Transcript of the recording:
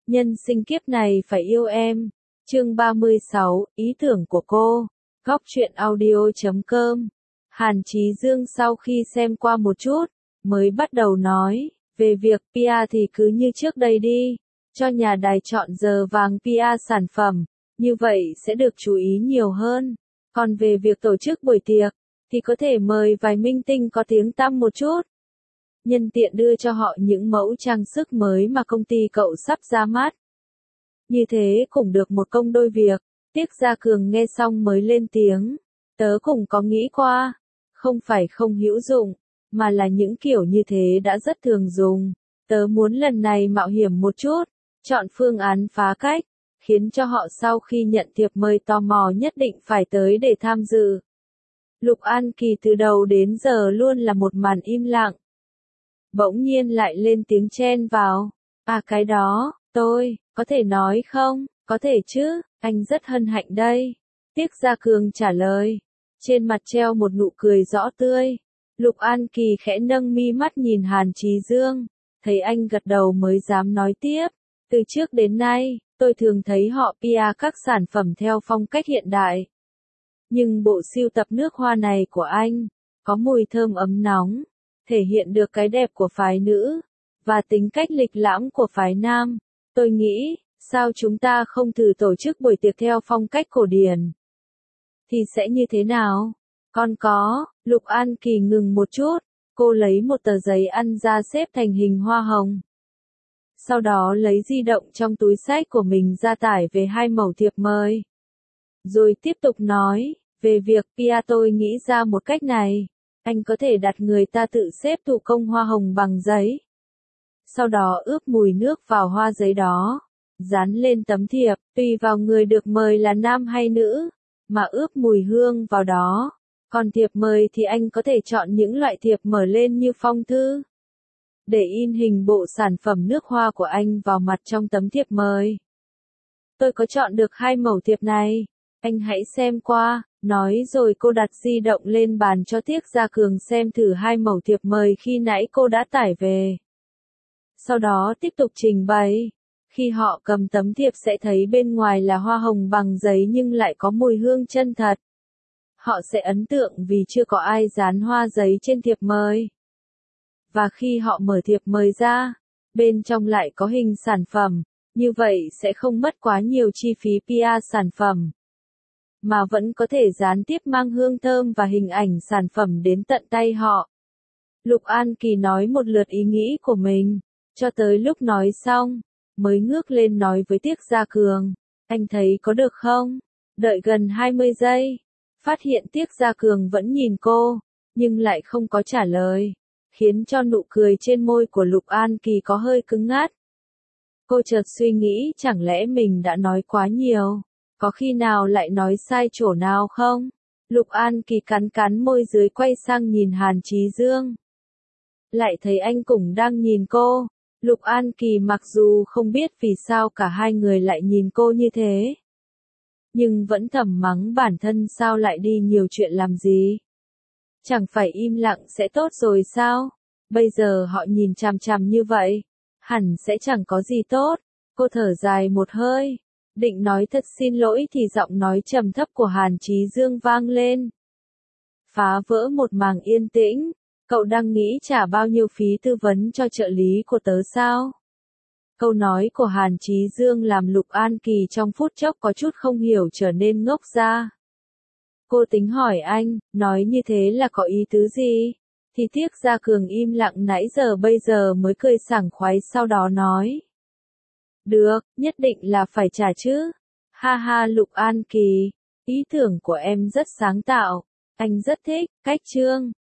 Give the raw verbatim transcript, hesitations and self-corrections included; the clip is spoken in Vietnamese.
Nhân sinh kiếp này phải yêu em. Chương ba mươi sáu, ý tưởng của cô. Góc truyện audio chấm com. Hàn Chí Dương sau khi xem qua một chút, mới bắt đầu nói, về việc pê e thì cứ như trước đây đi, cho nhà đài chọn giờ vàng pê e sản phẩm, như vậy sẽ được chú ý nhiều hơn. Còn về việc tổ chức buổi tiệc, thì có thể mời vài minh tinh có tiếng tăm một chút. Nhân tiện đưa cho họ những mẫu trang sức mới mà công ty cậu sắp ra mắt. Như thế cũng được một công đôi việc. Tiếc Gia Cường nghe xong mới lên tiếng. Tớ cũng có nghĩ qua. Không phải không hữu dụng, mà là những kiểu như thế đã rất thường dùng. Tớ muốn lần này mạo hiểm một chút, chọn phương án phá cách, khiến cho họ sau khi nhận thiệp mời tò mò nhất định phải tới để tham dự. Lục An Kỳ từ đầu đến giờ luôn là một màn im lặng. Bỗng nhiên lại lên tiếng chen vào. À cái đó, tôi, có thể nói không? Có thể chứ, anh rất hân hạnh đây. Tiếc Gia Cường trả lời. Trên mặt treo một nụ cười rõ tươi. Lục An Kỳ khẽ nâng mi mắt nhìn Hàn Chí Dương. Thấy anh gật đầu mới dám nói tiếp. Từ trước đến nay, tôi thường thấy họ pê e các sản phẩm theo phong cách hiện đại. Nhưng bộ sưu tập nước hoa này của anh, có mùi thơm ấm nóng, thể hiện được cái đẹp của phái nữ, và tính cách lịch lãm của phái nam. Tôi nghĩ, sao chúng ta không thử tổ chức buổi tiệc theo phong cách cổ điển? Thì sẽ như thế nào? Còn có, Lục An Kỳ ngừng một chút, cô lấy một tờ giấy ăn ra xếp thành hình hoa hồng. Sau đó lấy di động trong túi xách của mình ra tải về hai mẩu thiệp mời. Rồi tiếp tục nói, về việc pê e tôi nghĩ ra một cách này. Anh có thể đặt người ta tự xếp thủ công hoa hồng bằng giấy. Sau đó ướp mùi nước vào hoa giấy đó. Dán lên tấm thiệp, tùy vào người được mời là nam hay nữ, mà ướp mùi hương vào đó. Còn thiệp mời thì anh có thể chọn những loại thiệp mở lên như phong thư. Để in hình bộ sản phẩm nước hoa của anh vào mặt trong tấm thiệp mời. Tôi có chọn được hai mẩu thiệp này. Anh hãy xem qua. Nói rồi cô đặt di động lên bàn cho Tiếc Gia Cường xem thử hai mẩu thiệp mời khi nãy cô đã tải về. Sau đó tiếp tục trình bày. Khi họ cầm tấm thiệp sẽ thấy bên ngoài là hoa hồng bằng giấy nhưng lại có mùi hương chân thật. Họ sẽ ấn tượng vì chưa có ai dán hoa giấy trên thiệp mời. Và khi họ mở thiệp mời ra, bên trong lại có hình sản phẩm, như vậy sẽ không mất quá nhiều chi phí pê e sản phẩm. Mà vẫn có thể gián tiếp mang hương thơm và hình ảnh sản phẩm đến tận tay họ. Lục An Kỳ nói một lượt ý nghĩ của mình, cho tới lúc nói xong, mới ngước lên nói với Tiếc Gia Cường, anh thấy có được không? Đợi gần hai mươi giây, phát hiện Tiếc Gia Cường vẫn nhìn cô, nhưng lại không có trả lời, khiến cho nụ cười trên môi của Lục An Kỳ có hơi cứng ngắt. Cô chợt suy nghĩ chẳng lẽ mình đã nói quá nhiều. Có khi nào lại nói sai chỗ nào không? Lục An Kỳ cắn cắn môi dưới quay sang nhìn Hàn Chí Dương. Lại thấy anh cũng đang nhìn cô. Lục An Kỳ mặc dù không biết vì sao cả hai người lại nhìn cô như thế. Nhưng vẫn thầm mắng bản thân sao lại đi nhiều chuyện làm gì. Chẳng phải im lặng sẽ tốt rồi sao? Bây giờ họ nhìn chằm chằm như vậy. Hẳn sẽ chẳng có gì tốt. Cô thở dài một hơi. Định nói thật xin lỗi thì giọng nói trầm thấp của Hàn Chí Dương vang lên. Phá vỡ một màng yên tĩnh, cậu đang nghĩ trả bao nhiêu phí tư vấn cho trợ lý của tớ sao? Câu nói của Hàn Chí Dương làm Lục An Kỳ trong phút chốc có chút không hiểu trở nên ngốc ra. Cô tính hỏi anh, nói như thế là có ý tứ gì? Thì Tiếc Gia Cường im lặng nãy giờ bây giờ mới cười sảng khoái sau đó nói. Được, nhất định là phải trả chứ. Ha ha Lục An Kỳ, ý tưởng của em rất sáng tạo. Anh rất thích, cách chương.